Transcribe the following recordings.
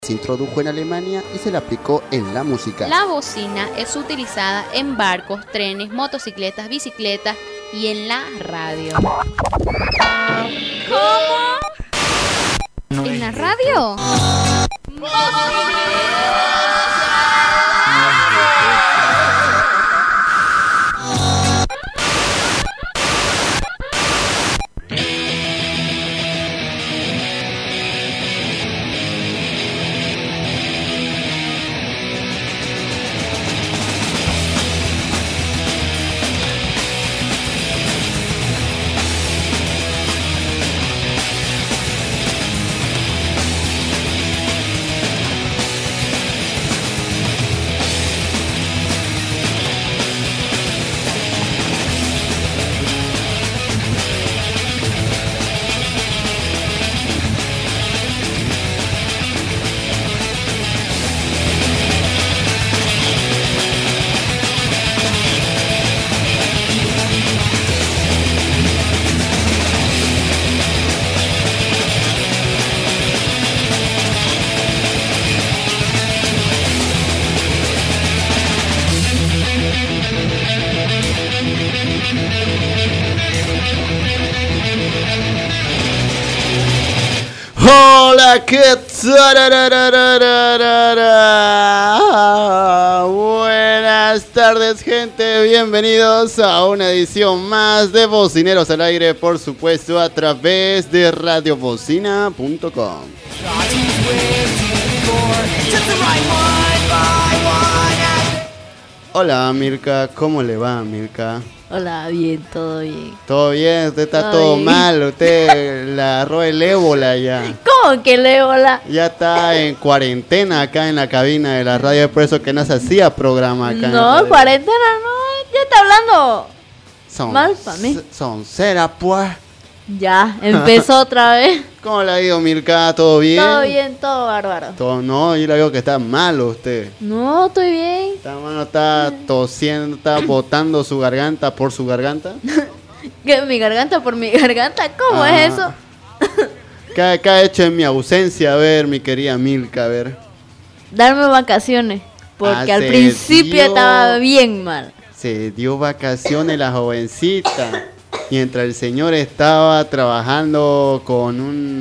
Se introdujo en Alemania y se le aplicó en la música. La bocina es utilizada en barcos, trenes, motocicletas, bicicletas y en la radio. ¿Cómo? ¿En la radio? Hola, ¿qué tal? Buenas tardes, gente. Bienvenidos a una edición más de Bocineros al Aire, por supuesto, a través de radiobocina.com. Hola, Mirka. ¿Cómo le va, Mirka? Hola, bien, todo bien. ¿Todo bien? Usted está todo mal. Usted le agarró el ébola ya. ¿Cómo que el ébola? Ya está en cuarentena acá en la cabina de la radio. Es por eso que no se hacía programa acá. No, cuarentena no. Ya está hablando mal para mí. Son cera, pues. Ya, empezó otra vez. ¿Cómo le ha ido, Mirka? ¿Todo bien? Todo bien, todo bárbaro. Todo, no, yo le digo que está malo usted. No, estoy bien. Está malo, está tosiendo, está botando su garganta por su garganta. ¿Qué? ¿Mi garganta por mi garganta? ¿Cómo es eso? ¿Qué ha hecho en mi ausencia? A ver, mi querida Milka, a ver. Darme vacaciones. Porque al principio estaba bien mal. Se dio vacaciones la jovencita. Mientras el señor estaba trabajando con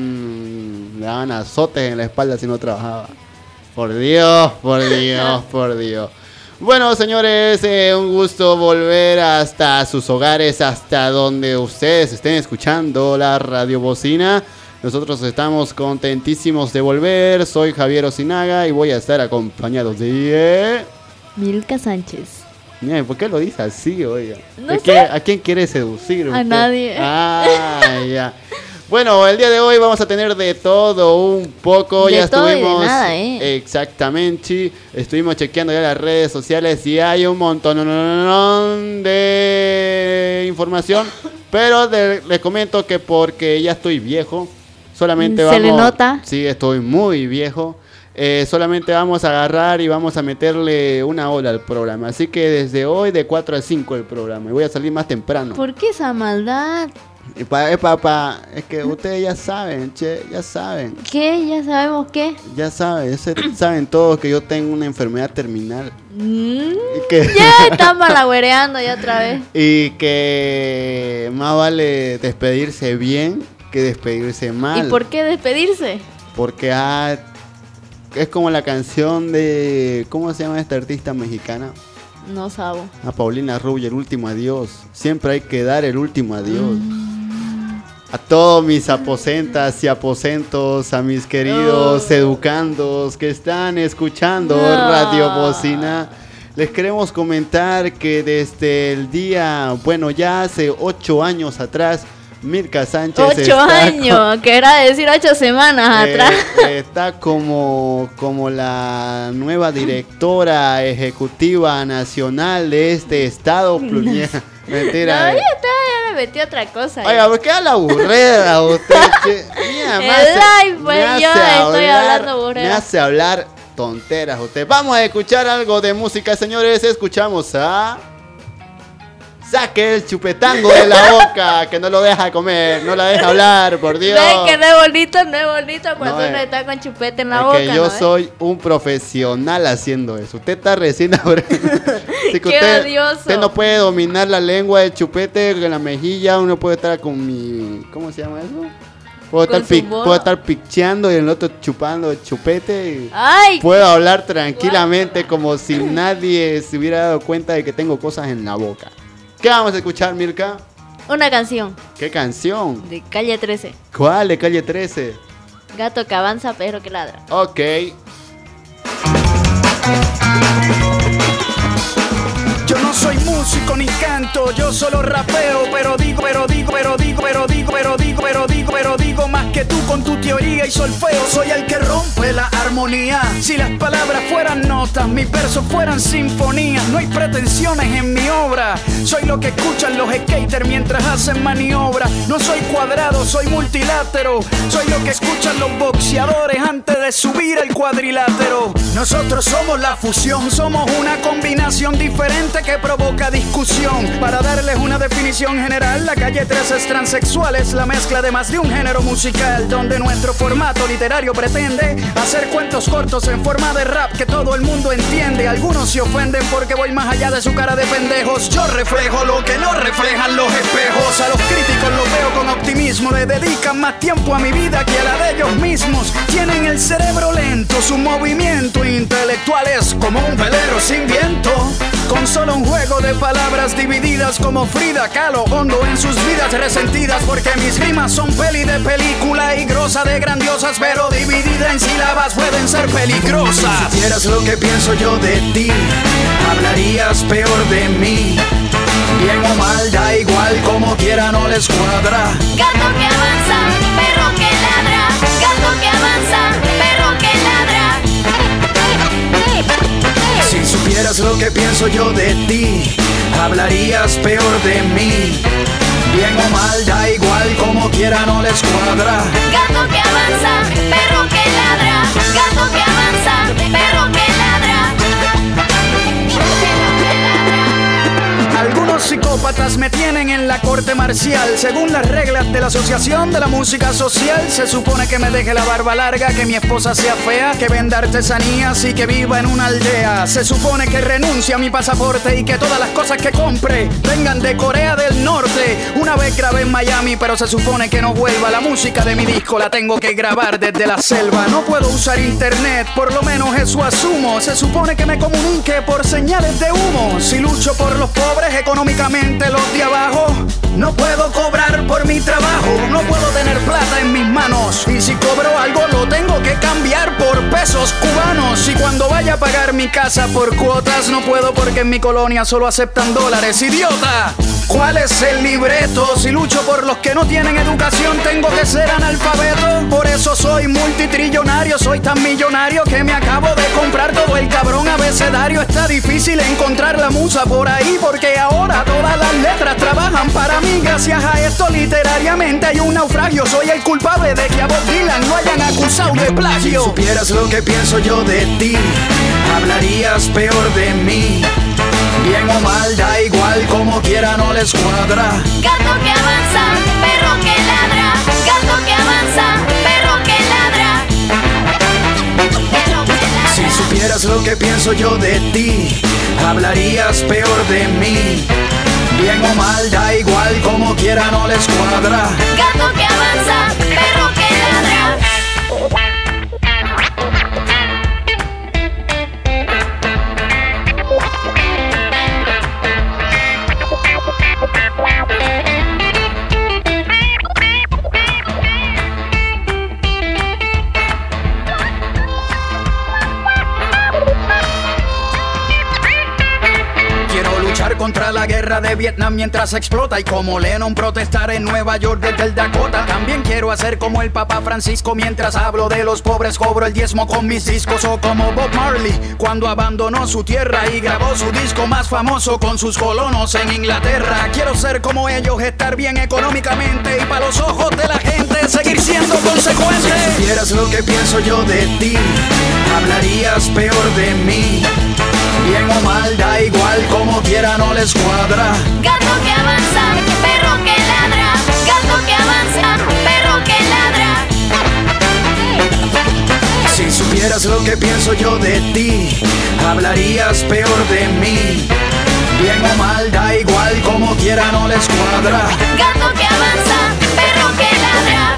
le daban azotes en la espalda si no trabajaba. Por Dios, por Dios, por Dios. Bueno, señores, un gusto volver hasta sus hogares, hasta donde ustedes estén escuchando la Radio Bocina. Nosotros estamos contentísimos de volver. Soy Javier Osinaga y voy a estar acompañado de... Milka Sánchez. Mira, ¿por qué lo dice así, oiga? No sé. ¿A quién quiere seducir usted? A nadie. Ah, ya. Bueno, el día de hoy vamos a tener de todo un poco. De ya todo estuvimos. y de nada, Exactamente. Estuvimos chequeando ya las redes sociales y hay un montón de información. Pero les comento que porque ya estoy viejo, solamente vamos. ¿Se le nota? Sí, estoy muy viejo. Solamente vamos a agarrar y vamos a meterle una hora al programa. Así que desde hoy de 4 a 5 el programa. Y voy a salir más temprano. ¿Por qué esa maldad? Es que ustedes ya saben, ya saben. ¿Qué? ¿Ya sabemos qué? Ya saben todos que yo tengo una enfermedad terminal. Y que, Ya están malagüereando ya otra vez. y que más vale despedirse bien que despedirse mal. ¿Y por qué despedirse? Porque es como la canción de... ¿Cómo se llama esta artista mexicana? No sabo. A Paulina Rubio, el último adiós. Siempre hay que dar el último adiós. A todos mis aposentas y aposentos, a mis queridos educandos que están escuchando Radio Bocina, les queremos comentar que desde el día, bueno, ya hace 8 años atrás, Mirka Sánchez 8 años, que era decir 8 semanas atrás. Está como la nueva directora ejecutiva nacional de este estado. Mentira. No, ya me metí otra cosa. Oiga, ¿por qué habla aburrida usted? Mira, el live, pues yo estoy hablando aburrida. Me hace hablar tonteras usted. Vamos a escuchar algo de música, señores. Escuchamos a Saque el chupetango de la boca, que no lo deja comer, no la deja hablar, por Dios. Ven que no es bonito cuando uno está con chupete en la boca. Que yo soy un profesional haciendo eso. Usted está recién aprendiendo. Así que Qué odioso. Usted no puede dominar la lengua del chupete en la mejilla. Uno puede estar con mi... ¿Cómo se llama eso? Puedo estar picheando y el otro chupando el chupete. Y puedo hablar tranquilamente como si nadie se hubiera dado cuenta de que tengo cosas en la boca. ¿Qué vamos a escuchar, Mirka? Una canción. ¿Qué canción? De Calle 13. ¿Cuál de Calle 13? Gato que avanza, perro que ladra. Ok. Yo no soy músico ni canto, yo solo rapeo, pero digo más que tú con tu teoría y solfeo. Soy el que rompe la armonía. Si las palabras fueran notas, mis versos fueran sinfonías. No hay pretensiones en mi obra. Soy lo que escuchan los skaters mientras hacen maniobra. No soy cuadrado, soy multilátero. Soy lo que escuchan los boxeadores antes de subir el cuadrilátero. Nosotros somos la fusión, somos una combinación diferente que provoca discusión. Para darles una definición general, la Calle 13 es transexual, es la mezcla de más de un género musical, donde nuestro formato literario pretende hacer cuentos cortos en forma de rap que todo el mundo entiende. Algunos se ofenden porque voy más allá de su cara de pendejos. Yo reflejo lo que no reflejan los espejos. A los críticos los veo con optimismo, le dedican más tiempo a mi vida que a la de ellos mismos. Tienen el cerebro lento, su movimiento intelectual es como un velero sin viento, con solo un juego de palabras divididas como Frida Kahlo, hondo en sus vidas resentidas, porque mis rimas son peli de película y grosa de grandiosas, pero dividida en sílabas pueden ser peligrosas. Si supieras lo que pienso yo de ti, hablarías peor de mí. Bien o mal, da igual, como quiera no les cuadra. Gato que avanza, perro que ladra. Gato que avanza, perro que ladra. Si supieras lo que pienso yo de ti, hablarías peor de mí. Bien o mal, da igual, como quiera no les cuadra. Gato que avanza, perro que ladra. Gato que avanza, perro que ladra. Algunos psicópatas me tienen en la corte marcial. Según las reglas de la Asociación de la Música Social, se supone que me deje la barba larga, que mi esposa sea fea, que venda artesanías y que viva en una aldea. Se supone que renuncie a mi pasaporte y que todas las cosas que compre vengan de Corea del Norte. Una vez grabé en Miami, pero se supone que no vuelva. La música de mi disco la tengo que grabar desde la selva. No puedo usar internet, por lo menos eso asumo. Se supone que me comunique por señales de humo. Si lucho por los pobres, económicamente los de abajo, no puedo cobrar por mi trabajo. No puedo tener plata en mis manos, y si cobro algo lo tengo que cambiar por pesos cubanos. Y cuando vaya a pagar mi casa por cuotas, no puedo porque en mi colonia solo aceptan dólares. ¡Idiota! ¿Cuál es el libreto? Si lucho por los que no tienen educación, tengo que ser analfabeto. Por eso soy multitrillonario, soy tan millonario que me acabo de comprar todo el cabrón abecedario. Está difícil encontrar la musa por ahí, porque ahora todas las letras trabajan para mí. Gracias a esto literariamente hay un naufragio. Soy el culpable de que a Bob Dylan lo hayan acusado de plagio. Si supieras lo que pienso yo de ti, hablarías peor de mí. Bien o mal, da igual, como quiera no les cuadra. Gato que avanza, perro que ladra. Gato que avanza, perro que ladra. Perro que ladra. Si supieras lo que pienso yo de ti, hablarías peor de mí. Bien o mal, da igual, como quiera no les cuadra. Gato que avanza, perro que ladra. Contra la guerra de Vietnam mientras explota, y como Lennon protestar en Nueva York desde el Dakota. También quiero hacer como el Papa Francisco, mientras hablo de los pobres cobro el diezmo con mis discos. O como Bob Marley cuando abandonó su tierra y grabó su disco más famoso con sus colonos en Inglaterra. Quiero ser como ellos, estar bien económicamente y para los ojos de la gente seguir siendo consecuente. Si supieras lo que pienso yo de ti, hablarías peor de mí. Bien o mal, da igual, como quiera no les les cuadra. Gato que avanza, perro que ladra. Gato que avanza, perro que ladra. Si supieras lo que pienso yo de ti, hablarías peor de mí. Bien o mal, da igual, como quiera no les cuadra. Gato que avanza, perro que ladra.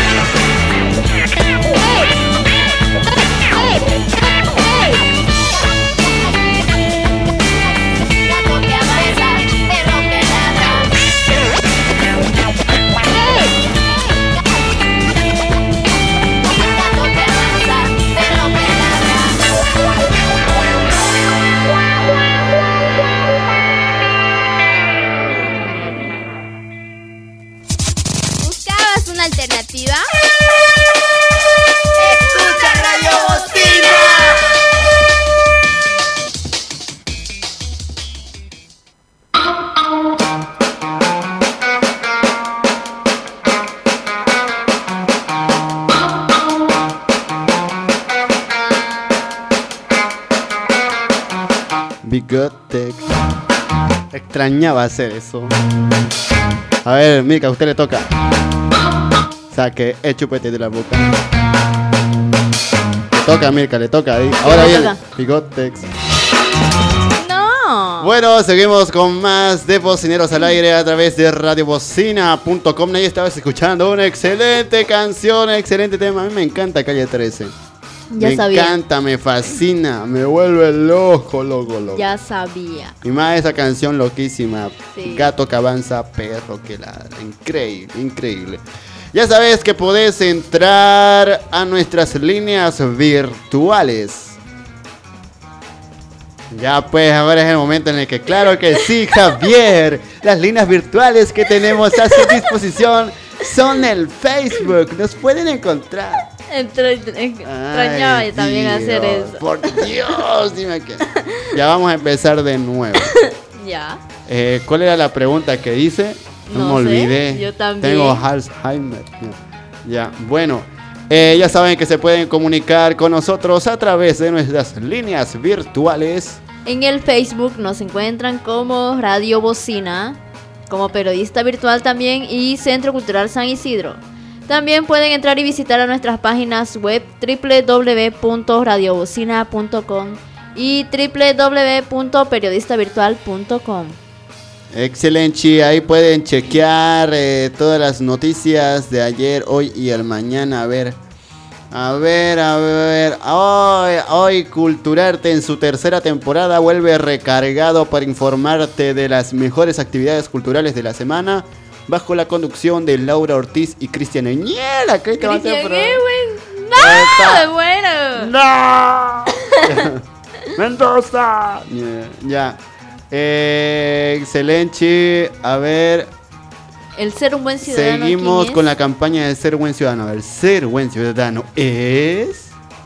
Gato que avanza, perro que ladra. Gato que avanza, perro que ladra. ¿Buscabas una alternativa? Escucha Radio Bocina. Bigotex. Extrañaba hacer eso. A ver, Mirka, a usted le toca. Saque el chupete de la boca. Le toca, Mirka, le toca. Ahí. Ahora me bien, toca? Bigotex. No. Bueno, seguimos con más de Bocineros al Aire a través de radiobocina.com. Ahí estabas escuchando una excelente canción, excelente tema. A mí me encanta Calle 13. Ya me sabía. encanta, me fascina, me vuelve loco. Ya sabía. Y más esa canción loquísima. Sí. Gato que avanza, perro que ladra. Increíble, increíble. Ya sabes que podés entrar a nuestras líneas virtuales. Ya pues, ahora es el momento en el que, claro que sí, Javier, las líneas virtuales que tenemos a su disposición son el Facebook. Nos pueden encontrar. Extrañaba Ay, yo también Dios, hacer eso. Por Dios, dime que. Ya vamos a empezar de nuevo. Ya. ¿Cuál era la pregunta que hice? No No me sé, olvidé. yo también. Tengo Alzheimer. Ya, bueno. Ya saben que se pueden comunicar con nosotros a través de nuestras líneas virtuales. En el Facebook nos encuentran como Radio Bocina, como periodista virtual también, y Centro Cultural San Isidro. También pueden entrar y visitar a nuestras páginas web www.radiobocina.com y www.periodistavirtual.com. Excelente, ahí pueden chequear todas las noticias de ayer, hoy y el mañana. A ver. Hoy Culturarte en su tercera temporada vuelve recargado para informarte de las mejores actividades culturales de la semana, bajo la conducción de Laura Ortiz y Cristian Eñela. ¿Qué te va a hacer, Cristian bro? Edwin, ¡no! ¡Bueno! ¡No! ¡Mendoza! Ya. Excelente. A ver. El ser un buen ciudadano. Seguimos ¿quién es? con la campaña de ser buen ciudadano. A ver, ser buen ciudadano es.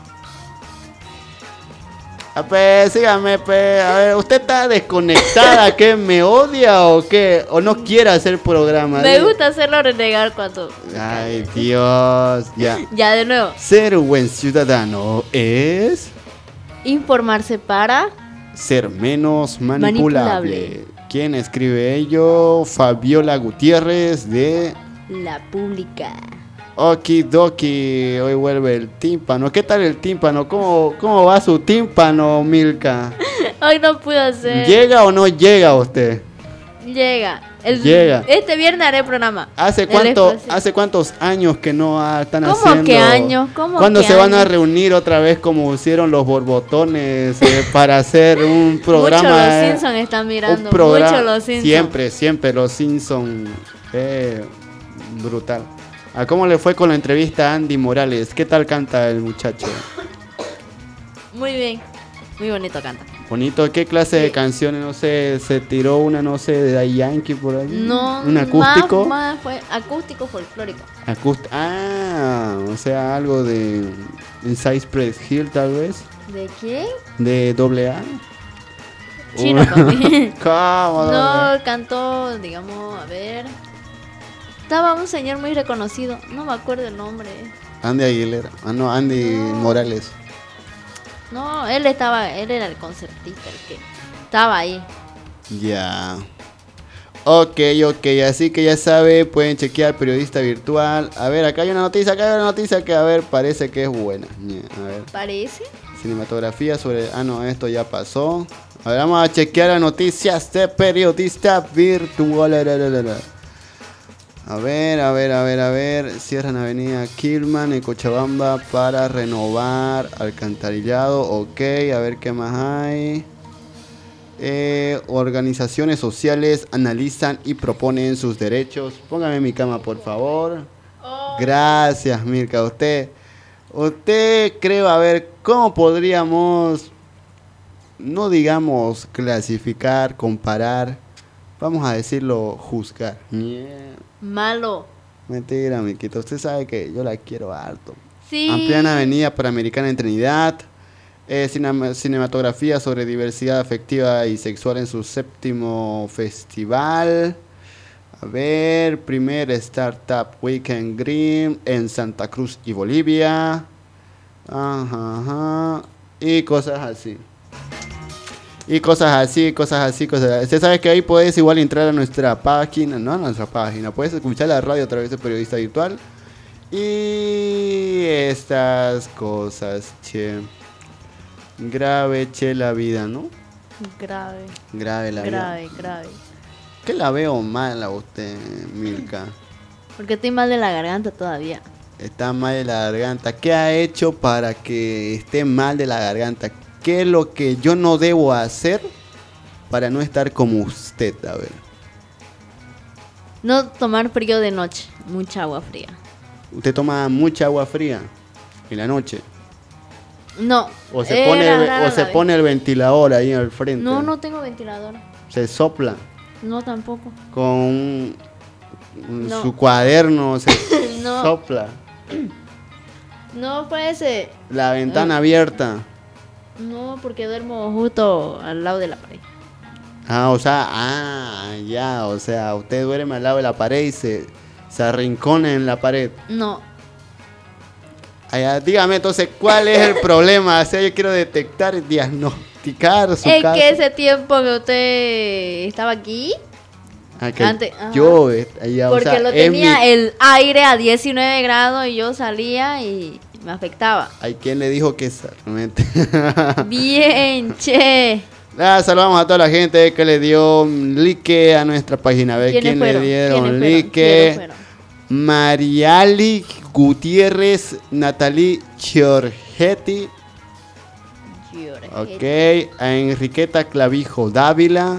Pues, sígame, pues. A ver, ¿usted está desconectada? ¿Qué? ¿Me odia o qué? ¿O no quiere hacer programa? Me gusta hacerlo renegar cuando... Ay, Dios. Ya. Ya, de nuevo. Ser un buen ciudadano es. Informarse para... Ser menos manipulable. Manipulable. ¿Quién escribe ello? Fabiola Gutiérrez de La Pública. Okidoki. Hoy vuelve el tímpano. ¿Qué tal el tímpano? ¿Cómo va su tímpano, Milka? Hoy no pude hacer. ¿Llega o no llega usted? Llega. Llega. Este viernes haré programa. ¿Hace cuántos años que no están ¿Cómo haciendo? que años? ¿Cómo ¿Cuándo que se van a años? reunir otra vez como hicieron los borbotones para hacer un programa? Muchos los Simpsons están mirando. Un programa. Muchos los Simpsons. Siempre los Simpsons. Brutal. ¿A cómo le fue con la entrevista a Andy Morales? ¿Qué tal canta el muchacho? Muy bien. Muy bonito canta. Bonito. ¿Qué clase de canciones? No sé, se tiró una, no sé, de Daddy Yankee por ahí. No. ¿Un acústico? Más fue acústico folclórico. O sea, algo de Cypress Hill tal vez. ¿De quién? De AA. Chino también. ¿Cómo? No, cantó, digamos, a ver. Estaba un señor muy reconocido. No me acuerdo el nombre. Andy Aguilera. No, Andy Morales. No, él era el concertista, el que estaba ahí. Ya. Ok, así que ya sabe, pueden chequear Periodista Virtual. A ver, acá hay una noticia que, a ver, parece que es buena. A ver, ¿Parece? cinematografía sobre... Ah, no, esto ya pasó. A ver, vamos a chequear las noticias de Periodista Virtual. A ver. Cierran Avenida Quilman en Cochabamba para renovar alcantarillado. Ok, a ver qué más hay. Organizaciones sociales analizan y proponen sus derechos. Póngame en mi cama, por favor. Gracias, Mirka. Usted creo, a ver, ¿cómo podríamos, no digamos clasificar, comparar, vamos a decirlo, juzgar? Malo. Mentira, Miquita. Usted sabe que yo la quiero harto. Sí. Amplían Avenida Panamericana en Trinidad. Cinematografía sobre diversidad afectiva y sexual en su 7º festival. A ver, primer Startup Weekend Green en Santa Cruz y Bolivia. Ajá. Y cosas así. Usted sabe que ahí puedes igual entrar a nuestra página, no a nuestra página, puedes escuchar la radio a través de Periodista Virtual. Y estas cosas, che. Grave, che, la vida, ¿no? Grave la vida. Grave. ¿Qué la veo mal a usted, Milka? Porque estoy mal de la garganta todavía. Está mal de la garganta. ¿Qué ha hecho para que esté mal de la garganta? ¿Qué es lo que yo no debo hacer para no estar como usted? A ver. No tomar frío de noche. Mucha agua fría. ¿Usted toma mucha agua fría en la noche? No. ¿O se pone el ventilador ahí al frente? No tengo ventilador. ¿Se sopla? No, tampoco. Con No. su cuaderno se No. sopla. No, parece. La ventana abierta. No, porque duermo justo al lado de la pared. O sea, usted duerme al lado de la pared y se arrincona en la pared. No. Dígame entonces, ¿cuál es el problema? O sea, yo quiero detectar y diagnosticar su Es caso. que ese tiempo que usted estaba aquí, Que antes, ajá. yo, allá, porque o sea, lo es tenía el aire a 19 grados y yo salía y me afectaba. Hay quien le dijo que realmente. Bien, che. Saludamos a toda la gente que le dio like a nuestra página. A ver quién le dieron like. Mariali Gutiérrez, Natalie Giorgetti. Ok, a Enriqueta Clavijo Dávila.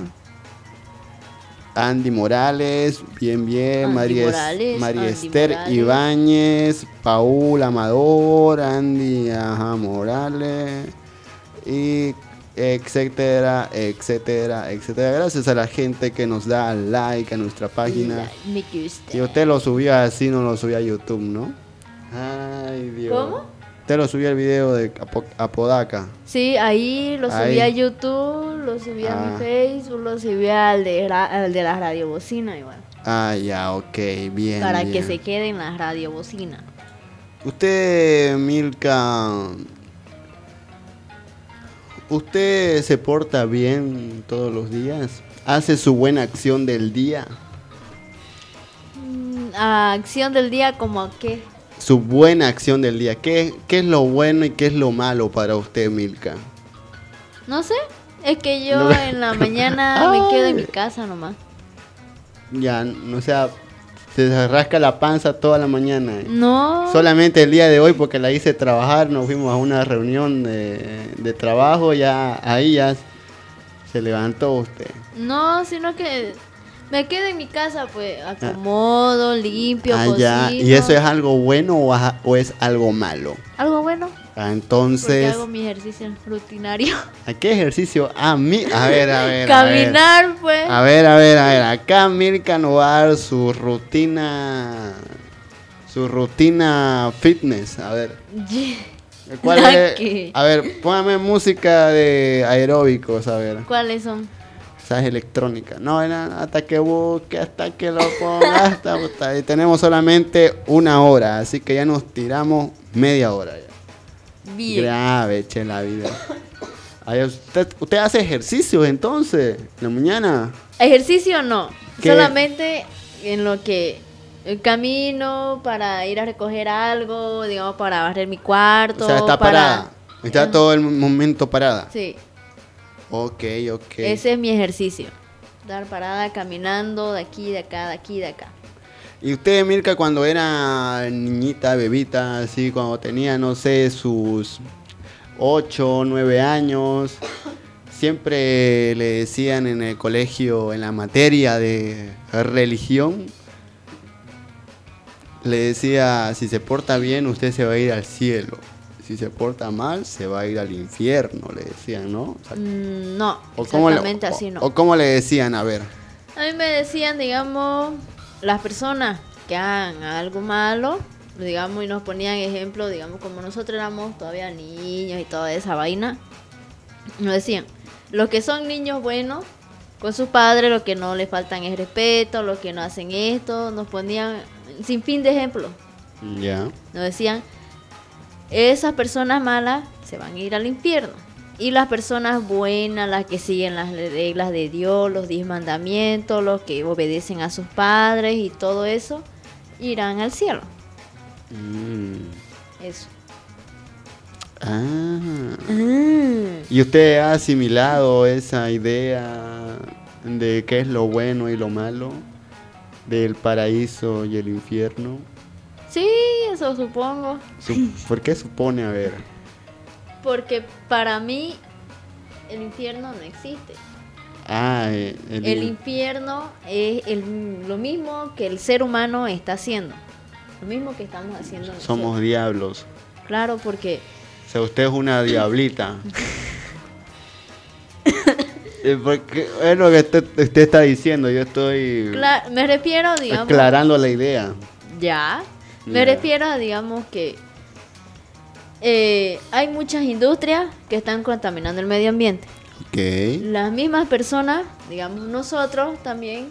Andy Morales, bien, María Esther Morales. Ibáñez, Paul Amador, Andy Morales, y etcétera. Gracias a la gente que nos da like a nuestra página. Me gusta. Si usted lo subió así, no lo subió a YouTube, ¿no? Ay, Dios. ¿Cómo? Usted lo subió el video de Apodaca. Sí, ahí lo subí a YouTube, lo subí a mi Facebook, lo subí al de la radio bocina igual. Ya, ok, bien. Para bien. que se quede en la radio bocina. Usted, Milka, ¿usted se porta bien todos los días? ¿Hace su buena acción del día? Acción del día, ¿como qué? Su buena acción del día. ¿Qué es lo bueno y qué es lo malo para usted, Milka? No sé, es que yo en la mañana me quedo en mi casa nomás. Ya, o sea, se rasca la panza toda la mañana. No. Solamente el día de hoy, porque la hice trabajar, nos fuimos a una reunión de trabajo, ahí ya se levantó usted. No, sino que me quedo en mi casa, pues acomodo, limpio, cocino. Ya. ¿Y eso es algo bueno o es algo malo? Algo bueno. Entonces, porque hago mi ejercicio rutinario. ¿a qué ejercicio? A ver. Caminar, pues. A ver. Acá Milka nos va a dar su rutina fitness. A ver. ¿Cuál es? ¿Qué? A ver, póngame música de aeróbicos, a ver. ¿Cuáles son? Esa es electrónica. No, hasta que busque, hasta que lo ponga. Y tenemos solamente 1 hora, así que ya nos tiramos media hora ya. Bien. Grave, che, la vida. Ay, ¿usted hace ejercicios entonces en la mañana? Ejercicio no, ¿Qué? solamente en lo que camino para ir a recoger algo, digamos, para barrer mi cuarto. O sea, está para... parada. Está todo el momento parada. Sí, Ok. ese es mi ejercicio. Dar parada caminando de aquí, de acá, de aquí, de acá. Y usted, Mirka, cuando era niñita, bebita, así, cuando tenía, no sé, sus 8 o 9 años, siempre le decían en el colegio, en la materia de religión, le decía, si se porta bien, usted se va a ir al cielo. Si se porta mal, se va a ir al infierno, le decían, ¿no? O sea, No, cómo exactamente así no. o cómo le decían, a ver. A mí me decían, digamos, las personas que hagan algo malo, digamos, y nos ponían ejemplo, digamos, como nosotros éramos todavía niños y toda esa vaina, nos decían, los que son niños buenos con sus padres, los que no les faltan es respeto, los que no hacen esto, nos ponían sin fin de ejemplos. Ya. Nos decían, esas personas malas se van a ir al infierno. Y las personas buenas, las que siguen las reglas de Dios, los 10 mandamientos, los que obedecen a sus padres y todo eso, irán al cielo. Eso. ¿Y usted ha asimilado esa idea de qué es lo bueno y lo malo? Del paraíso y el infierno. Sí, eso supongo. ¿Por qué supone? A ver. Porque para mí el infierno no existe. El infierno es lo mismo que el ser humano está haciendo. Lo mismo que estamos haciendo nosotros. Somos diablos. Claro, porque... O sea, usted es una diablita. Porque es lo que usted está diciendo. Yo estoy me refiero, digamos... aclarando la idea. Ya. Me Ya. refiero a, digamos, que hay muchas industrias que están contaminando el medio ambiente. Ok. Las mismas personas, digamos nosotros también,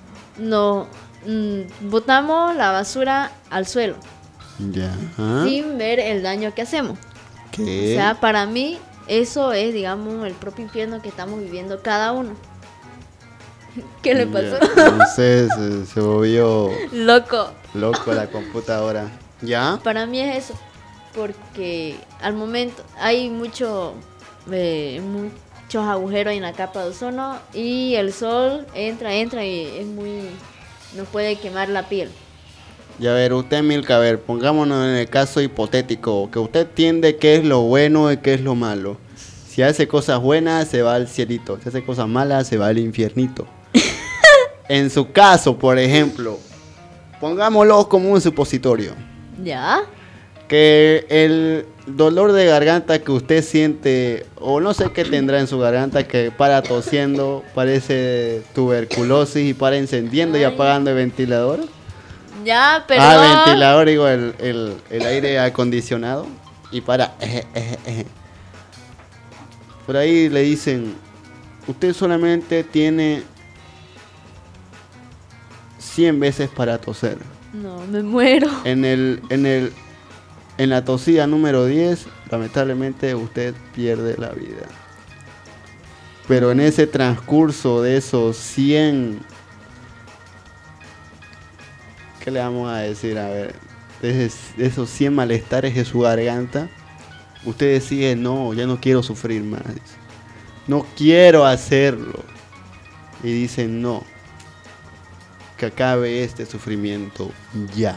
botamos la basura al suelo Ya. sin ver el daño que hacemos. ¿Qué? O sea, para mí eso es, digamos, el propio infierno que estamos viviendo cada uno. ¿Qué le pasó? Ya. Entonces se volvió Loco. loco la computadora. ¿Ya? Para mí es eso, porque al momento hay muchos agujeros en la capa de ozono y el sol entra y nos puede quemar la piel. Y a ver, usted, Milka, a ver, pongámonos en el caso hipotético, que usted entiende qué es lo bueno y qué es lo malo. Si hace cosas buenas, se va al cielito. Si hace cosas malas, se va al infiernito. En su caso, por ejemplo, pongámoslo como un supositorio. ¿Ya? Que el dolor de garganta que usted siente, o no sé qué tendrá en su garganta, que para tosiendo, parece tuberculosis y para encendiendo y Ay. apagando el ventilador. Ya, pero... Ventilador, digo, el aire acondicionado. Y para... Por ahí le dicen, usted solamente tiene 100 veces para toser. No, me muero. En la tosida número 10, lamentablemente usted pierde la vida. Pero en ese transcurso de esos 100... ¿Qué le vamos a decir? A ver, de esos 100 malestares de su garganta, usted decide, no, ya no quiero sufrir más. Dice, no quiero hacerlo. Y dice, no, que acabe este sufrimiento ya.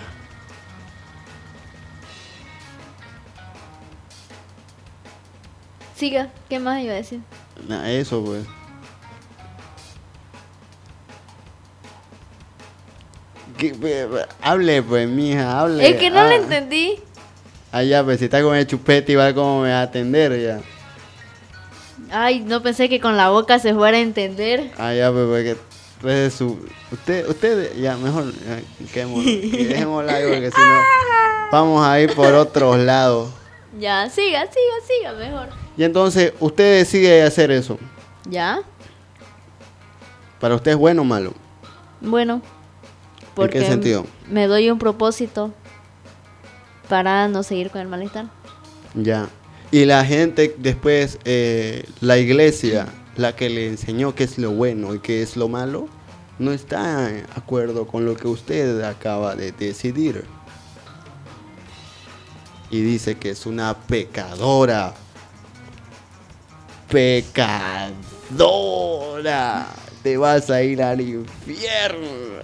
Siga, ¿qué más iba a decir? Eso pues. Hable pues, mija, hable. Es que no le entendí. Ya, pues si está con el chupete, igual como me va a atender ya. Ay, no pensé que con la boca se fuera a entender. Ya, pues porque pues, usted, ya, mejor, dejémosla ahí porque si no, vamos a ir por otros lados. Ya, siga, mejor. Y entonces, usted decide hacer eso. ¿Ya? ¿Para usted es bueno o malo? Bueno. ¿En qué sentido? Me doy un propósito para no seguir con el malestar. Ya. Y la gente después, la iglesia, la que le enseñó qué es lo bueno y qué es lo malo, no está de acuerdo con lo que usted acaba de decidir. Y dice que es una pecadora. Pecadora. Te vas a ir al infierno.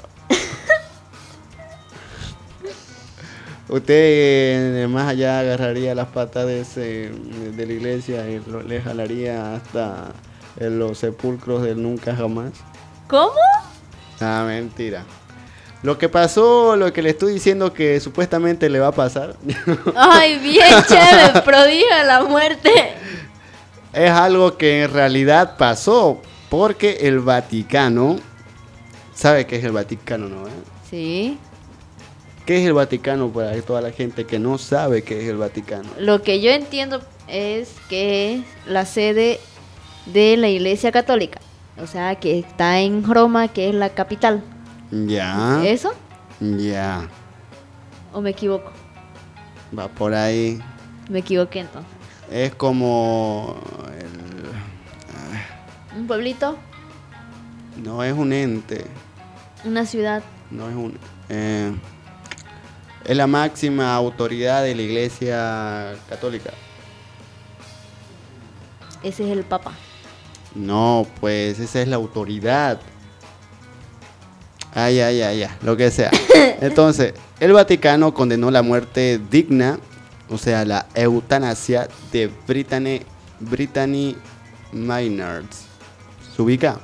Usted más allá agarraría las patas de la iglesia y le jalaría hasta los sepulcros del nunca jamás. ¿Cómo? Ah, mentira. Lo que pasó, lo que le estoy diciendo que supuestamente le va a pasar, Ay, bien chévere, prodigio de la muerte. es algo que en realidad pasó, porque el Vaticano, ¿sabe qué es el Vaticano, no? Sí. ¿Qué es el Vaticano para toda la gente que no sabe qué es el Vaticano? Lo que yo entiendo es que es la sede de la Iglesia Católica. O sea, que está en Roma, que es la capital. Ya, ¿Eso? ya, ¿O me equivoco? va por ahí. Me equivoqué entonces. Es como, ¿Un pueblito? no es un ente, ¿Una ciudad? no es un, es la máxima autoridad de la Iglesia Católica. Ese es el Papa. No, pues esa es la autoridad. Ay, lo que sea. Entonces, el Vaticano condenó la muerte digna, o sea, la eutanasia de Brittany Maynard. ¿Se ubica?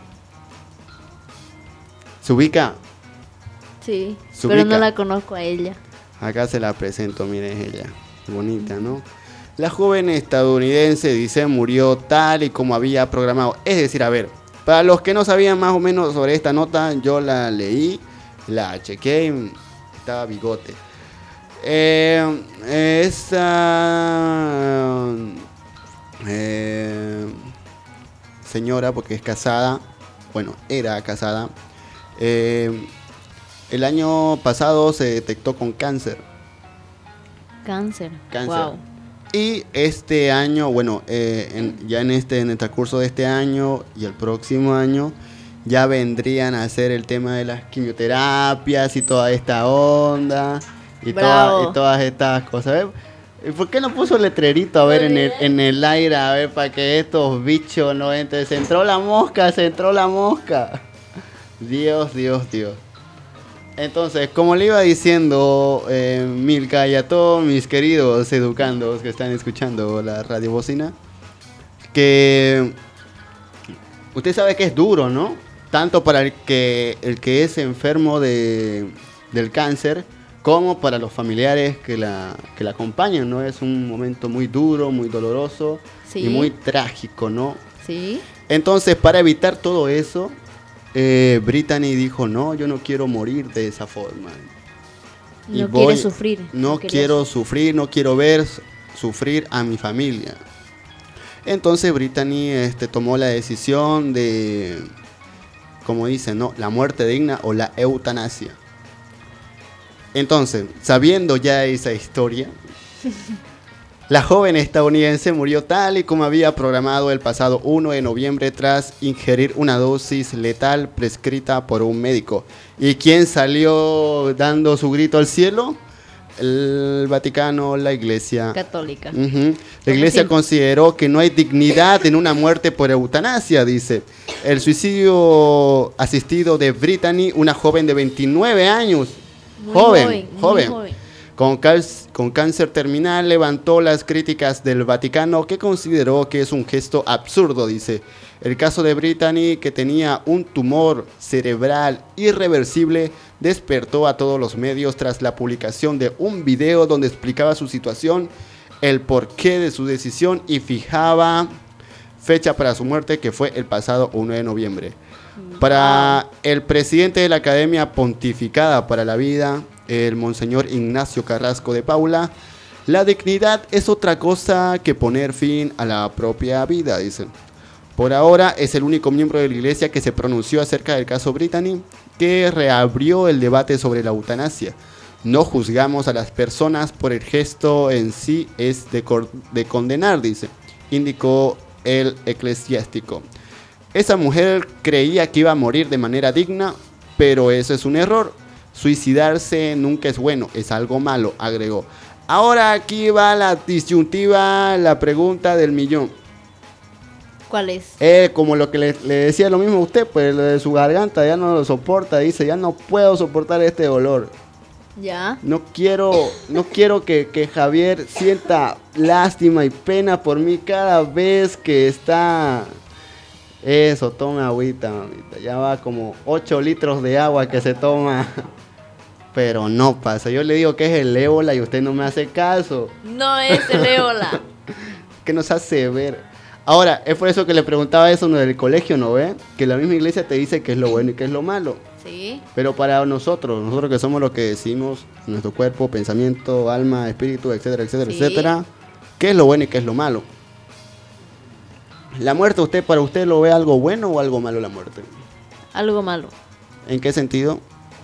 ¿Se ubica? Sí, Se pero ubica. no la conozco a ella. Acá se la presento, miren ella. Bonita, ¿no? La joven estadounidense, dice, murió tal y como había programado. Es decir, a ver, para los que no sabían más o menos sobre esta nota, yo la leí, la chequé y estaba bigote. Esa señora, porque es casada, bueno, era casada, el año pasado se detectó con cáncer. Cáncer. Cáncer. Wow. Y este año, bueno, ya en el transcurso de este año y el próximo año, ya vendrían a hacer el tema de las quimioterapias y toda esta onda y, Bravo. y todas estas cosas. ¿Y por qué no puso letrerito a ver en el aire, a ver, para que estos bichos no entren? Se entró la mosca. Dios. Entonces, como le iba diciendo Milka y a todos mis queridos educandos que están escuchando la radio bocina, que usted sabe que es duro, ¿no? Tanto para el que es enfermo del cáncer, como para los familiares que la acompañan, ¿no? Es un momento muy duro, muy doloroso Sí. y muy trágico, ¿no? Sí. Entonces, para evitar todo eso, Brittany dijo, no, yo no quiero morir de esa forma. No quiere sufrir. No quería quiero sufrir, no quiero ver sufrir a mi familia. Entonces Brittany tomó la decisión de, como dicen, ¿no? La muerte digna o la eutanasia. Entonces, sabiendo ya esa historia, la joven estadounidense murió tal y como había programado el pasado 1 de noviembre tras ingerir una dosis letal prescrita por un médico. ¿Y quién salió dando su grito al cielo? El Vaticano, la Iglesia Católica. Ujú. La Como Iglesia siempre. consideró que no hay dignidad en una muerte por eutanasia, dice. El suicidio asistido de Brittany, una joven de 29 años, Muy joven, muy con cáncer terminal, levantó las críticas del Vaticano, que consideró que es un gesto absurdo, dice. El caso de Brittany, que tenía un tumor cerebral irreversible, despertó a todos los medios tras la publicación de un video donde explicaba su situación, el porqué de su decisión y fijaba fecha para su muerte, que fue el pasado 1 de noviembre. Para el presidente de la Academia Pontificada para la Vida, el Monseñor Ignacio Carrasco de Paula, la dignidad es otra cosa que poner fin a la propia vida, dice. Por ahora es el único miembro de la Iglesia que se pronunció acerca del caso Brittany, que reabrió el debate sobre la eutanasia. No juzgamos a las personas por el gesto en sí, es de condenar, dice, indicó el eclesiástico. Esa mujer creía que iba a morir de manera digna, pero eso es un error. Suicidarse nunca es bueno, es algo malo, agregó. Ahora aquí va la disyuntiva, la pregunta del millón. ¿Cuál es? Como lo que le decía lo mismo a usted, pues lo de su garganta ya no lo soporta, dice, ya no puedo soportar este dolor. Ya. No quiero que Javier sienta lástima y pena por mí cada vez que está... Eso, toma agüita, mamita. Ya va como 8 litros de agua que se toma. Pero no pasa. Yo le digo que es el ébola y usted no me hace caso. No es el ébola. ¿Qué nos hace ver? Ahora, es por eso que le preguntaba eso en el colegio, ¿no ve? Que la misma iglesia te dice qué es lo bueno y qué es lo malo. Sí. Pero para nosotros que somos lo que decimos, nuestro cuerpo, pensamiento, alma, espíritu, etcétera, etcétera, Sí. etcétera, ¿qué es lo bueno y qué es lo malo? ¿La muerte para usted lo ve algo bueno o algo malo la muerte? Algo malo. ¿En qué sentido?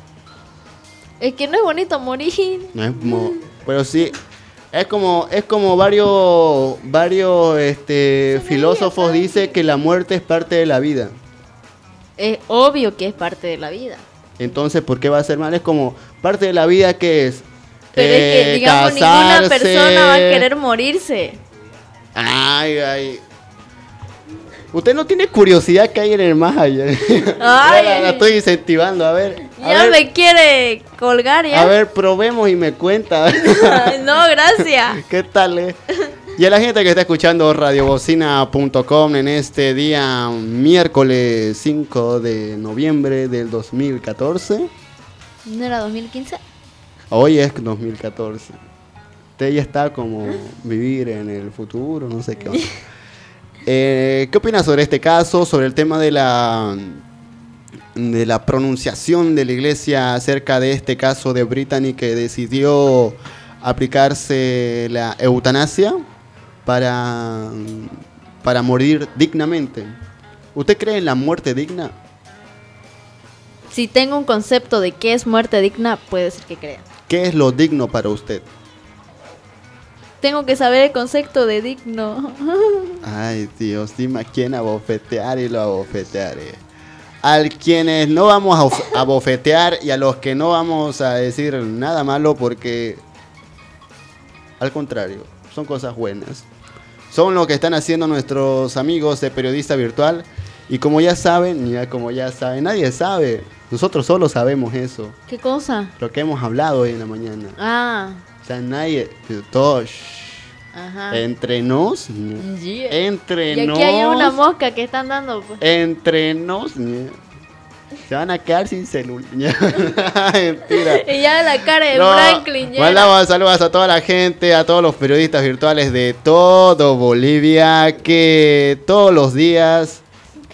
Es que no es bonito morir. No es pero sí, es como varios filósofos dicen que la muerte es parte de la vida. Es obvio que es parte de la vida. Entonces, ¿por qué va a ser mal? Es como parte de la vida que es. Pero es que, digamos, ninguna casarse. persona va a querer morirse. Ay. Usted no tiene curiosidad que hay en el más allá. Ay. La estoy incentivando, a ver. Ya me quiere colgar ya. A ver, probemos y me cuenta. No, gracias. ¿Qué tal, Y a la gente que está escuchando radiobocina.com en este día miércoles 5 de noviembre del 2014. ¿No era 2015? Hoy es 2014. Usted ya está como vivir en el futuro, no sé qué onda. ¿Qué opinas sobre este caso, sobre el tema de la pronunciación de la iglesia acerca de este caso de Brittany que decidió aplicarse la eutanasia para morir dignamente? ¿Usted cree en la muerte digna? Si tengo un concepto de qué es muerte digna, puede ser que crea. ¿Qué es lo digno para usted? Tengo que saber el concepto de digno. Ay, Dios, dime a quién abofetear y lo abofetearé. A quienes no vamos a bofetear y a los que no vamos a decir nada malo porque, al contrario, son cosas buenas. Son lo que están haciendo nuestros amigos de Periodista Virtual. Y como ya saben, nadie sabe. Nosotros solo sabemos eso. ¿Qué cosa? Lo que hemos hablado hoy en la mañana. Ah, O sea, nadie... Todo, ajá. entre nos... Yeah. Entre Y nos... aquí hay una mosca que están dando. Pues. Entre nos... Se van a quedar sin celular. Mentira. Y ya la cara de No, Franklin. Ya mandamos saludos a toda la gente, a todos los periodistas virtuales de todo Bolivia, que todos los días,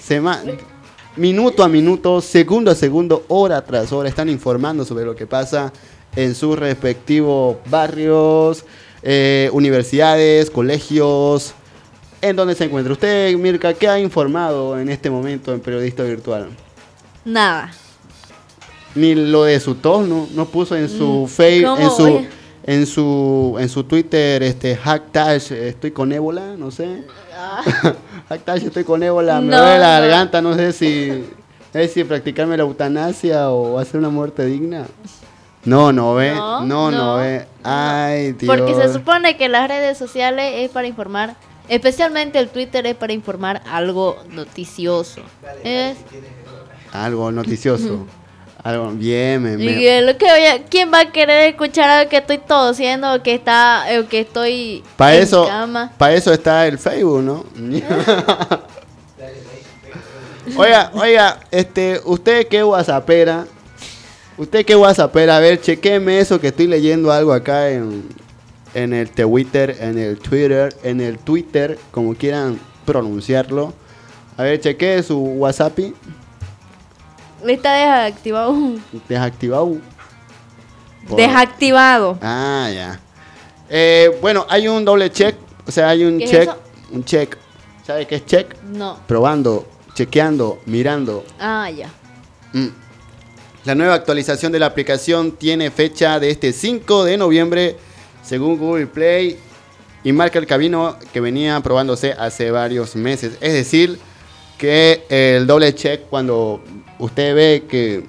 minuto a minuto, segundo a segundo, hora tras hora, están informando sobre lo que pasa en sus respectivos barrios, universidades, colegios. ¿En dónde se encuentra usted, Mirka? ¿Qué ha informado en este momento en Periodista Virtual? Nada. Ni lo de su tos, no puso en su ¿Cómo? en su Twitter hashtag estoy con ébola, no sé. Hashtag estoy con ébola, me No, duele la no. garganta, no sé si practicarme la eutanasia o hacer una muerte digna. No ve. No ve. Ay, Dios. Porque se supone que las redes sociales es para informar, especialmente el Twitter es para informar algo noticioso. Es Algo noticioso. Algo bien, y que lo que ¿quién va a querer escuchar algo que estoy tosiendo o que estoy Para en cama? está el Facebook, ¿no? Oiga, usted qué whatsappera, a ver, chequeme eso que estoy leyendo algo acá en el Twitter, en el Twitter, como quieran pronunciarlo. A ver, chequee su WhatsApp. Está desactivado. Desactivado. Desactivado. Ah, ya. Bueno, hay un doble check. O sea, hay un ¿Qué es check. eso? Un check. ¿Sabe qué es check? No. Probando, chequeando, mirando. Ah, ya. La nueva actualización de la aplicación tiene fecha de este 5 de noviembre, según Google Play, y marca el camino que venía probándose hace varios meses. Es decir, que el doble check, cuando usted ve que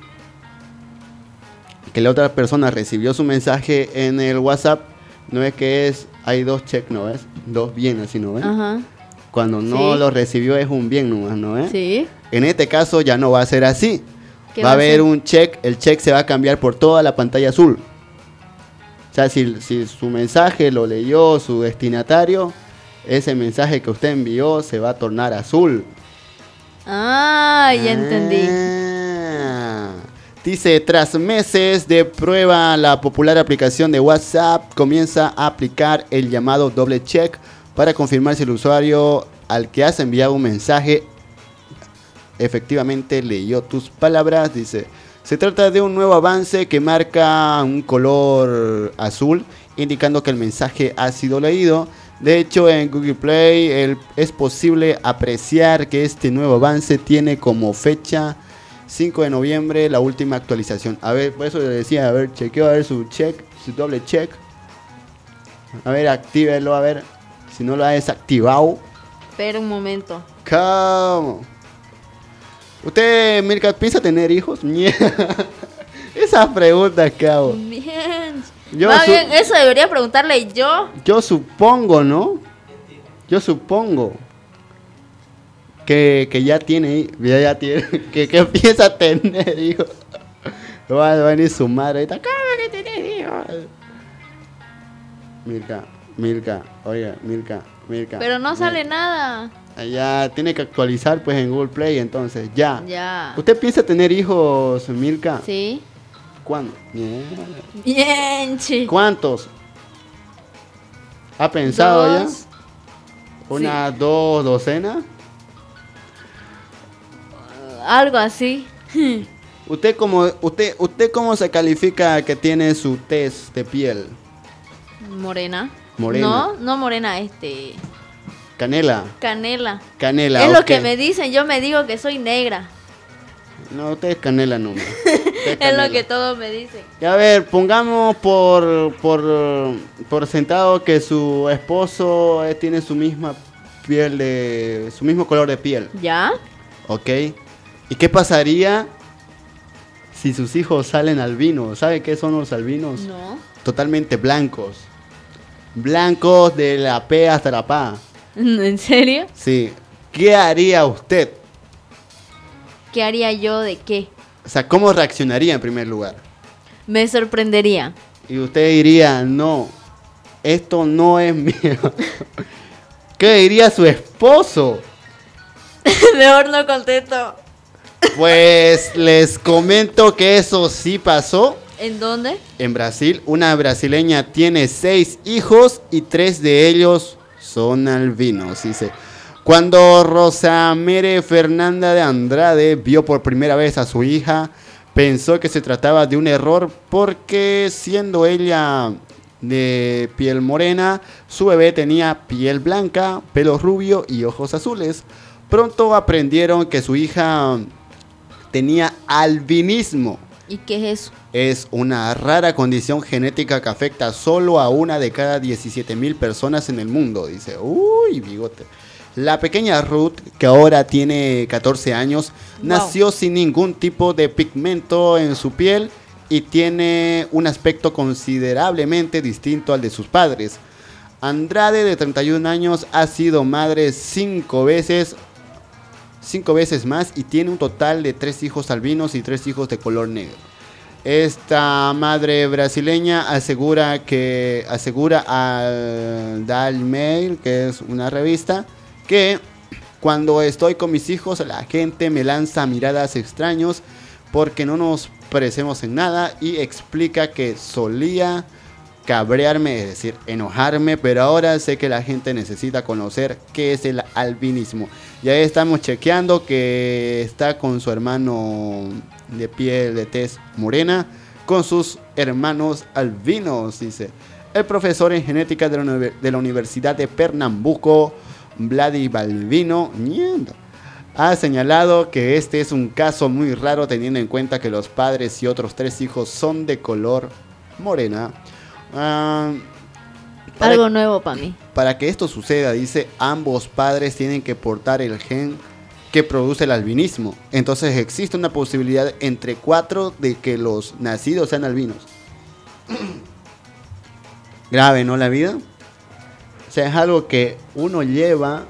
la otra persona recibió su mensaje en el WhatsApp, no es que hay dos check, ¿no ves? Dos bien, así, ¿no ves? Ajá. Cuando no Sí. lo recibió es un bien nomás, ¿no ves? Sí. En este caso ya no va a ser así. ¿Qué Va a haber ser? un check, el check se va a cambiar por toda la pantalla azul. O sea, si su mensaje lo leyó su destinatario, ese mensaje que usted envió se va a tornar azul. Ah, ya entendí. Ah. Dice, tras meses de prueba, la popular aplicación de WhatsApp comienza a aplicar el llamado doble check para confirmar si el usuario al que has enviado un mensaje efectivamente leyó tus palabras. Dice, se trata de un nuevo avance que marca un color azul, indicando que el mensaje ha sido leído. De hecho, en Google Play es posible apreciar que este nuevo avance tiene como fecha 5 de noviembre la última actualización. A ver, por eso le decía, a ver, chequeo a ver su check, su doble check. A ver, actívelo, a ver si no lo ha desactivado. Espera un momento. ¿Cómo? ¿Usted, Mirka, piensa tener hijos? Esas preguntas que hago. Bien. Yo Más bien, eso debería preguntarle yo. Yo supongo, ¿no? Yo supongo que ya tiene, que empieza a tener hijos. Va a venir su madre ahorita, ¿cómo que tenés hijos? Mirka, oiga, Mirka. Pero no sale nada. Ya tiene que actualizar pues en Google Play, entonces, ya. Ya. ¿Usted piensa tener hijos, Mirka? Sí. ¿Cuándo? Bien, chi. ¿Cuántos? ¿Ha pensado Dos. ya? ¿Unas dos docenas? Algo así. ¿Usted cómo se califica que tiene su tez de piel? Morena. Morena. No morena, Canela. canela. Canela, Es lo ok. que me dicen, yo me digo que soy negra. No, usted es canela nomás. Usted es Es canela. lo que todos me dicen. Y a ver, pongamos por sentado que su esposo tiene su misma piel su mismo color de piel, ¿Ya? ¿ok? ¿Y qué pasaría si sus hijos salen albinos? ¿Sabe qué son los albinos? No. Totalmente blancos. Blancos de la P hasta la PA. ¿En serio? Sí. ¿Qué haría usted? ¿Qué haría yo de qué? O sea, ¿cómo reaccionaría en primer lugar? Me sorprendería. Y usted diría, no, esto no es mío. ¿Qué diría su esposo? Mejor no contesto. Pues les comento que eso sí pasó. ¿En dónde? En Brasil, una brasileña tiene 6 hijos y 3 de ellos son albinos, dice. Cuando Rosamere Fernanda de Andrade vio por primera vez a su hija, pensó que se trataba de un error porque siendo ella de piel morena, su bebé tenía piel blanca, pelo rubio y ojos azules. Pronto aprendieron que su hija tenía albinismo. ¿Y qué es eso? Es una rara condición genética que afecta solo a una de cada 17,000 personas en el mundo, dice. Uy, bigote. La pequeña Ruth, que ahora tiene 14 años, nació sin ningún tipo de pigmento en su piel y tiene un aspecto considerablemente distinto al de sus padres. Andrade, de 31 años, ha sido madre 5 veces más y tiene un total de 3 hijos albinos y 3 hijos de color negro. Esta madre brasileña asegura al Daily Mail, que es una revista, que cuando estoy con mis hijos la gente me lanza miradas extraños porque no nos parecemos en nada, y explica que solía cabrearme, es decir, enojarme, pero ahora sé que la gente necesita conocer qué es el albinismo. Y ahí estamos chequeando que está con su hermano de piel de tez morena, con sus hermanos albinos, dice. El profesor en genética de la Universidad de Pernambuco, Vladi Balbino, ha señalado que este es un caso muy raro teniendo en cuenta que los padres y otros 3 hijos son de color morena. Algo nuevo para mí. Para que esto suceda, dice, ambos padres tienen que portar el gen que produce el albinismo. Entonces existe una posibilidad entre 4 de que los nacidos sean albinos. Grave, ¿no? La vida. O sea, es algo que uno lleva.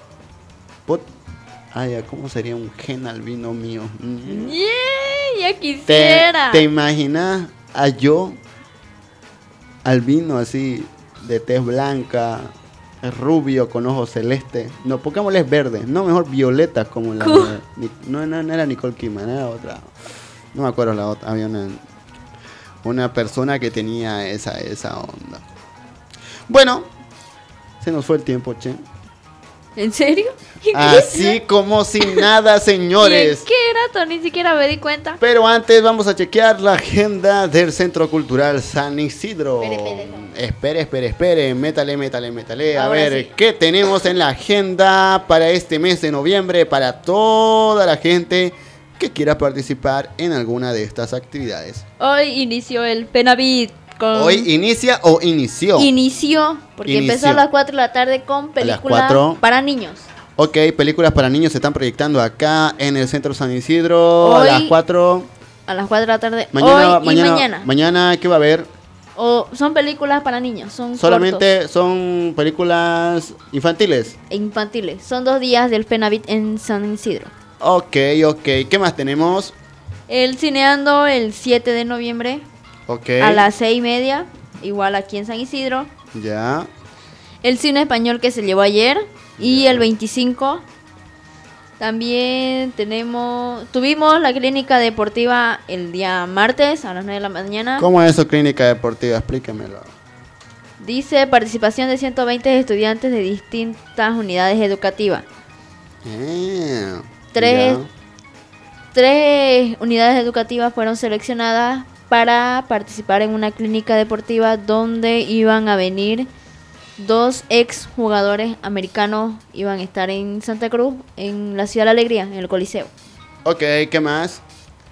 Ay, ¿cómo sería un gen albino mío? Ya quisiera. ¿Te imaginas a yo albino así, de tez blanca, rubio, con ojos celestes? No, Pokémon es verde, no, mejor violeta como la... No era Nicole Kidman, era otra. No me acuerdo la otra. Había una persona que tenía esa onda. Bueno, se nos fue el tiempo, che. ¿En serio? Así como sin nada, señores. ¿Y qué era? Ni siquiera me di cuenta. Pero antes vamos a chequear la agenda del Centro Cultural San Isidro. Espere. Métale. A Ahora ver, sí. ¿qué tenemos en la agenda para este mes de noviembre para toda la gente que quiera participar en alguna de estas actividades? Hoy inició el Penavit. ¿Hoy inicia o inició? Inició, porque Inició. empezó a las 4 de la tarde con películas 4. para niños. Ok, películas para niños se están proyectando acá en el Centro San Isidro Hoy, a las 4. A las 4 de la tarde. Mañana, hoy y mañana. Mañana, ¿qué va a haber? Son películas para niños. Son Solamente cortos son películas infantiles. e infantiles. Son 2 días del Penavit en San Isidro. Ok. ¿Qué más tenemos? El Cineando el 7 de noviembre Ok. a las 6:30. Igual aquí en San Isidro. Ya. El cine español que se llevó ayer. Y el 25 también tuvimos la clínica deportiva el día martes a las 9 de la mañana. ¿Cómo es eso, clínica deportiva? Explíquemelo. Dice participación de 120 estudiantes de distintas unidades educativas. Tres unidades educativas fueron seleccionadas para participar en una clínica deportiva donde iban a venir 2 ex jugadores americanos, iban a estar en Santa Cruz, en la Ciudad de la Alegría, en el Coliseo. Ok, ¿qué más?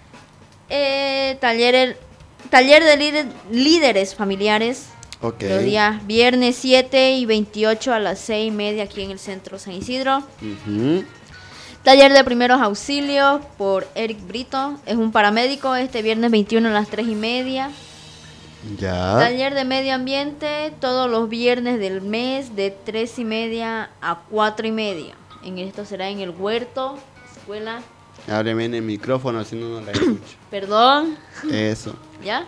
Taller de líderes familiares. Ok. Los días viernes 7 y 28 a las 6:30 aquí en el Centro San Isidro. Ujú. Taller de primeros auxilios por Eric Brito. Es un paramédico este viernes 21 a las 3:30. Ya. Taller de medio ambiente todos los viernes del mes de 3:30 a 4:30. Esto será en el huerto, escuela. Ábreme en el micrófono, si no la escucho. Perdón, Eso. ¿ya?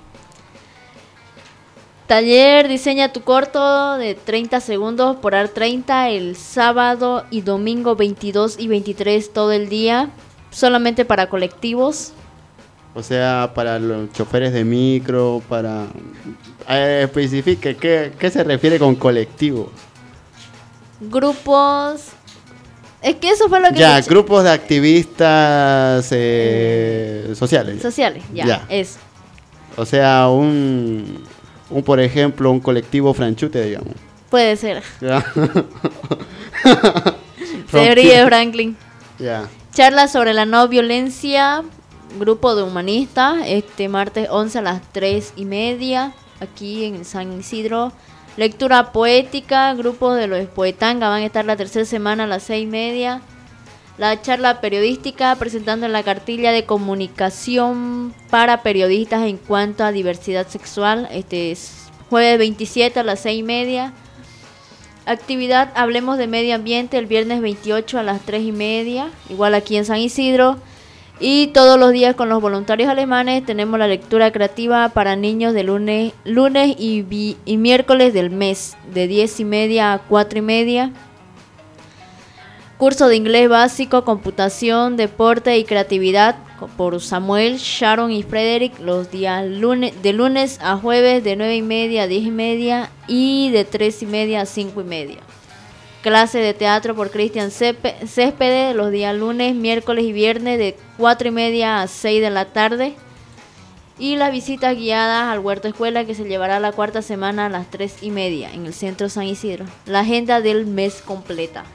Taller Diseña tu corto de 30 segundos por Art30 el sábado y domingo 22 y 23 todo el día. Solamente para colectivos. O sea, para los choferes de micro, para... especifique, ¿qué se refiere con colectivos? Grupos. Es que eso fue lo que... Ya, escuché. grupos de activistas sociales. Sociales, ya. Es. O sea, por ejemplo, un colectivo franchute, digamos. Puede ser. Ya. Se ríe Franklin. Ya. Charla sobre la no violencia. Grupo de humanistas. Este martes 11 a las 3:30. Aquí en San Isidro. Lectura poética. Grupos de los Poetanga. Van a estar la tercera semana a las 6:30. La charla periodística presentando la cartilla de comunicación para periodistas en cuanto a diversidad sexual. Este es jueves 27 a las 6:30. Actividad Hablemos de Medio Ambiente el viernes 28 a las 3:30. Igual aquí en San Isidro. Y todos los días con los voluntarios alemanes tenemos la lectura creativa para niños de lunes y miércoles del mes de 10:30 a 4:30. Curso de inglés básico, computación, deporte y creatividad por Samuel, Sharon y Frederick los días de lunes a jueves de 9:30 a 10:30 y de 3:30 a 5:30. Clase de teatro por Cristian Céspedes los días lunes, miércoles y viernes de 4:30 a 6 de la tarde. Y las visitas guiadas al huerto escuela que se llevará la cuarta semana a las 3:30 en el Centro San Isidro. La agenda del mes completa.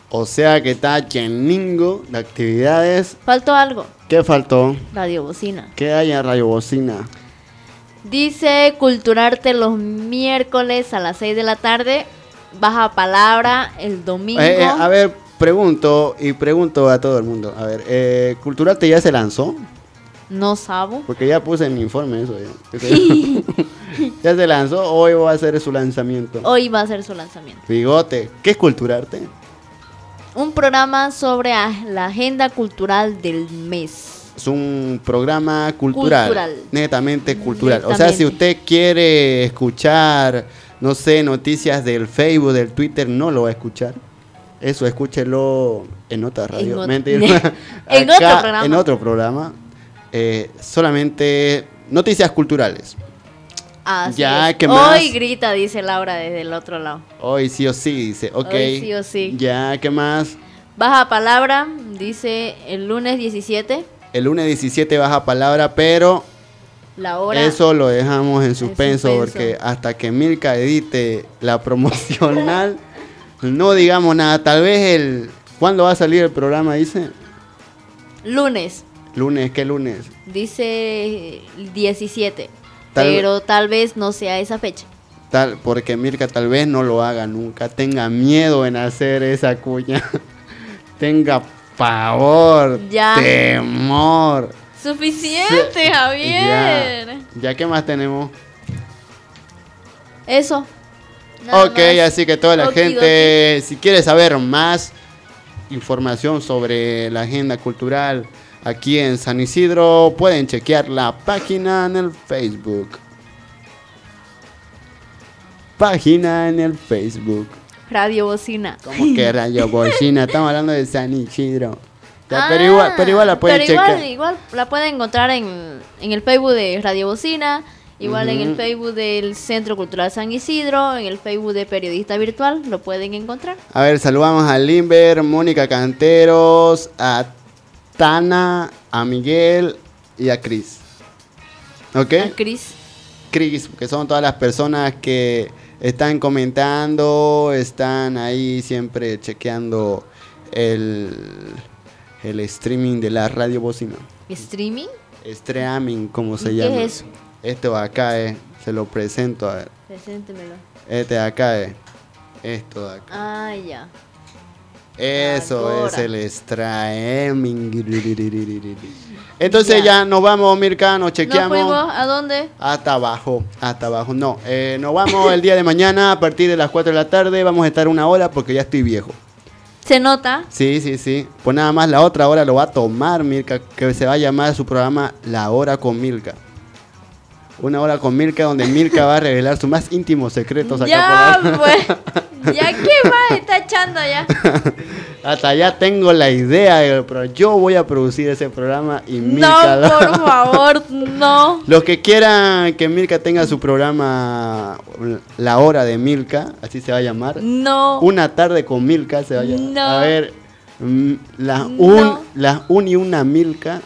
O sea que está lleningo de actividades. Faltó algo. ¿Qué faltó? Radio Bocina. ¿Qué hay en Radio Bocina? Dice Culturarte los miércoles a las 6 de la tarde. Baja Palabra el domingo. A ver, pregunto a todo el mundo. A ver, ¿Culturarte ya se lanzó? No sabo. Porque ya puse en mi informe eso. Ya se lanzó, hoy va a ser su lanzamiento. Hoy va a ser su lanzamiento. Bigote, ¿qué es Culturarte? Un programa sobre la agenda cultural del mes. Es un programa cultural. Netamente cultural. O sea, si Netamente. usted quiere escuchar, no sé, noticias del Facebook, del Twitter, no lo va a escuchar. Eso, escúchelo en otra radio. Mentira. En otro programa. En otro programa. Solamente noticias culturales. Así Ya, es. ¿qué más? Hoy grita, dice Laura desde el otro lado. Hoy sí o sí, dice. Ok. Hoy sí o sí. Ya, ¿qué más? Baja Palabra, dice el lunes 17, El lunes 17 baja palabra, pero la hora. eso lo dejamos en suspenso, suspenso. porque hasta que Milka edite la promocional, no digamos nada. Tal vez ¿cuándo va a salir el programa? Dice. Lunes, Lunes, ¿qué lunes? dice 17, Tal- pero tal vez no sea esa fecha. Porque Milka tal vez no lo haga nunca. Tenga miedo en hacer esa cuña. Tenga pavor, Ya. temor. Suficiente, Javier. Ya, ¿qué más tenemos? Eso. Nada Ok, más. así que toda la Okidoki. gente, si quiere saber más información sobre la agenda cultural aquí en San Isidro, pueden chequear la página en el Facebook. Página en el Facebook. Radio Bocina. Como que Radio Bocina, estamos hablando de San Isidro. Ya, Ah, pero igual la pueden pero igual- chequear. igual la pueden encontrar en el Facebook de Radio Bocina, igual en el Ujú. Facebook del Centro Cultural San Isidro, en el Facebook de Periodista Virtual, lo pueden encontrar. A ver, saludamos a Limber, Mónica Canteros, a Tana, a Miguel y a Cris. ¿Ok? A Cris. Cris, que son todas las personas que están comentando, están ahí siempre chequeando el streaming de la Radio Bocina. ¿Streaming? Streaming, como se ¿Qué llama. es eso? Esto de acá se lo presento a ver. Preséntemelo. Este de acá esto de acá. Ah, ya. Eso Ahora. es el streaming. Entonces Ya. ya nos vamos, Mirka, nos ¿No chequeamos. fuimos? ¿A dónde? Hasta abajo. No, nos vamos el día de mañana a partir de las 4 de la tarde. Vamos a estar una hora porque ya estoy viejo. ¿Se nota? Sí. Pues nada más la otra hora lo va a tomar Milka, que se va a llamar su programa La Hora con Milka. Una hora con Milka, donde Milka va a revelar sus más íntimos secretos acá Ya, por la... pues. ¿Ya qué más está echando ya? Hasta ya tengo la idea, pero yo voy a producir ese programa y No, Milka... por favor, no. Los que quieran que Milka tenga su programa La Hora de Milka, así se va a llamar. No. Una tarde con Milka se va a llamar. No. A ver, las No. un y una Milka.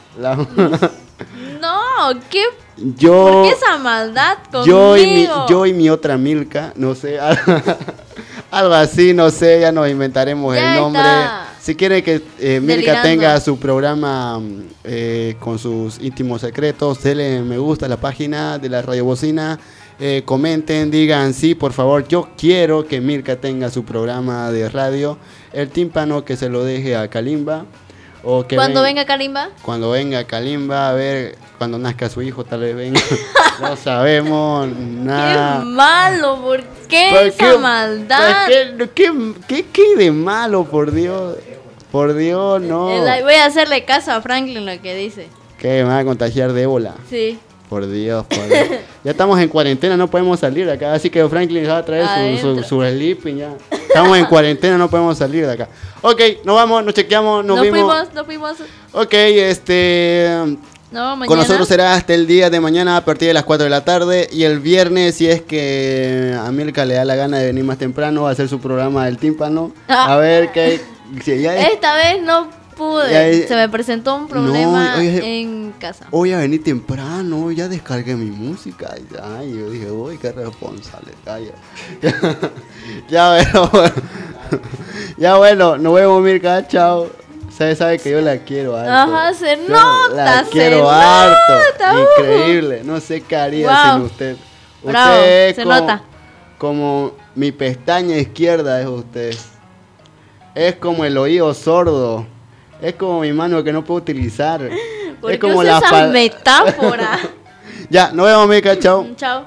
No, ¿qué? ¿Por Yo, qué esa maldad yo conmigo? y mi otra Milka, no sé, algo así, no sé, ya nos inventaremos Ya el nombre. está. Si quieren que Milka Delirando. tenga su programa con sus íntimos secretos, denle me gusta a la página de la Radio Bocina. Comenten, digan sí, por favor, yo quiero que Milka tenga su programa de radio. El tímpano que se lo deje a Kalimba. O que Cuando venga Kalimba. cuando venga Kalimba, a ver, cuando nazca su hijo, tal vez venga. No sabemos nada. Qué malo, ¿por qué ¿Por esa qué? maldad? ¿Qué de malo, por Dios? Por Dios, no. Voy a hacerle caso a Franklin lo que dice. Que me va a contagiar de ébola. Sí. Por Dios, por Dios. Ya estamos en cuarentena, no podemos salir de acá. Así que Franklin va a traer Adentro. su sleeping ya. Estamos en cuarentena, no podemos salir de acá. Ok, nos vamos, nos chequeamos, nos vimos. Nos fuimos. Ok, No, mañana. con nosotros será hasta el día de mañana a partir de las 4 de la tarde. Y el viernes, si es que a Milka le da la gana de venir más temprano, va a hacer su programa del tímpano. Ah. A ver qué. Si ya Esta vez no pude. Ya- Se me presentó un problema No, oye, en casa. Voy a venir temprano, ya descargué mi música. Ay, yo dije, uy, qué responsable. Calla. Ya, pero bueno. Ya bueno, nos vemos, Mirka, chao. Sabe que yo la quiero harto. Ajá, se Yo nota, la se quiero nota. harto. Increíble. No sé qué haría Wow. sin usted. Bravo, Usted es se como, nota. como mi pestaña izquierda es usted. Es como el oído sordo. Es como mi mano que no puedo utilizar. ¿Por Es qué como usa la esa metáfora? Ya, nos vemos, Mirka, chao. Chao.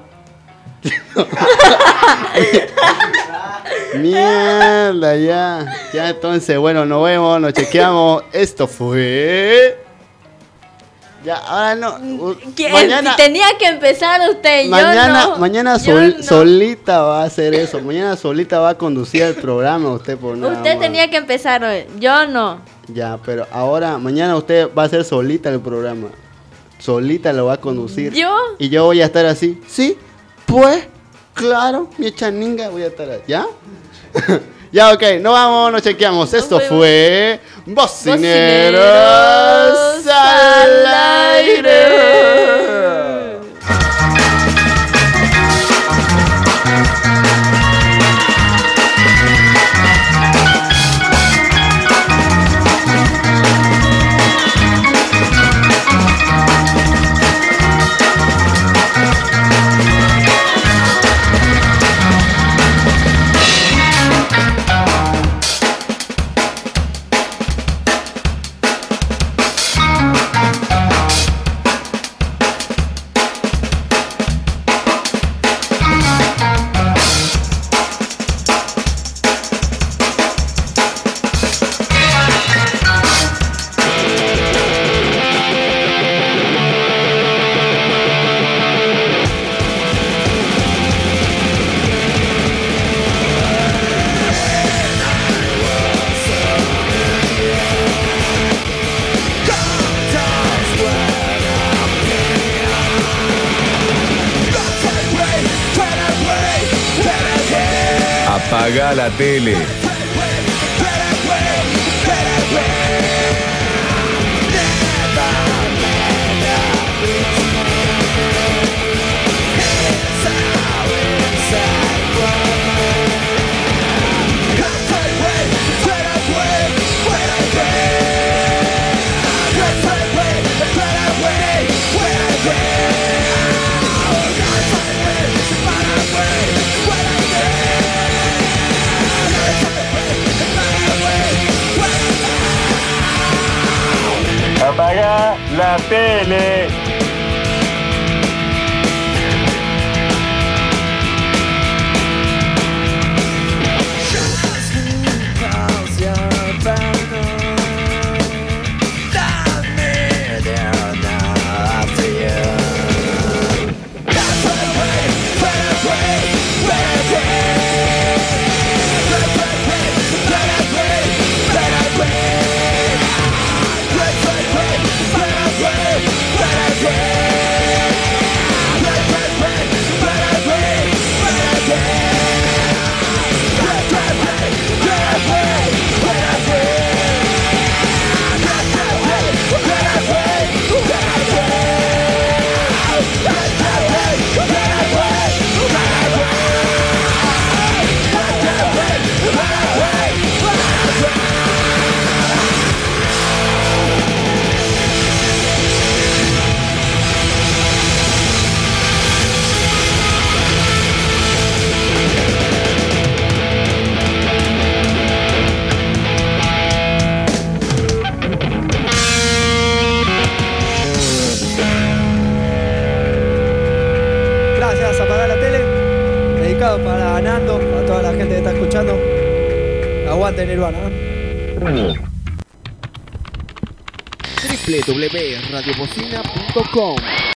Mierda, ya. Ya, entonces, bueno, nos vemos, nos chequeamos. Esto fue. Ya, ahora no. Mañana, Tenía que empezar usted, mañana, yo no. mañana Yo no. solita va a hacer eso. Mañana solita va a conducir el programa. Usted por nada Usted más. tenía que empezar hoy, yo no. Ya, pero ahora, mañana usted va a hacer solita el programa. Solita lo va a conducir. ¿Yo? Y yo voy a estar así. Sí, pues, claro, mi chaninga voy a estar así. ¿Ya? Ya, ok, nos vamos, nos chequeamos. Esto vemos. fue Bocineros Bocineros al al aire. Apaga la tele. Apaga la tele. Gracias, Apagar la tele. Dedicado para Nando, para toda la gente que está escuchando. Aguante Nirvana, ¿no? www.radiobocina.com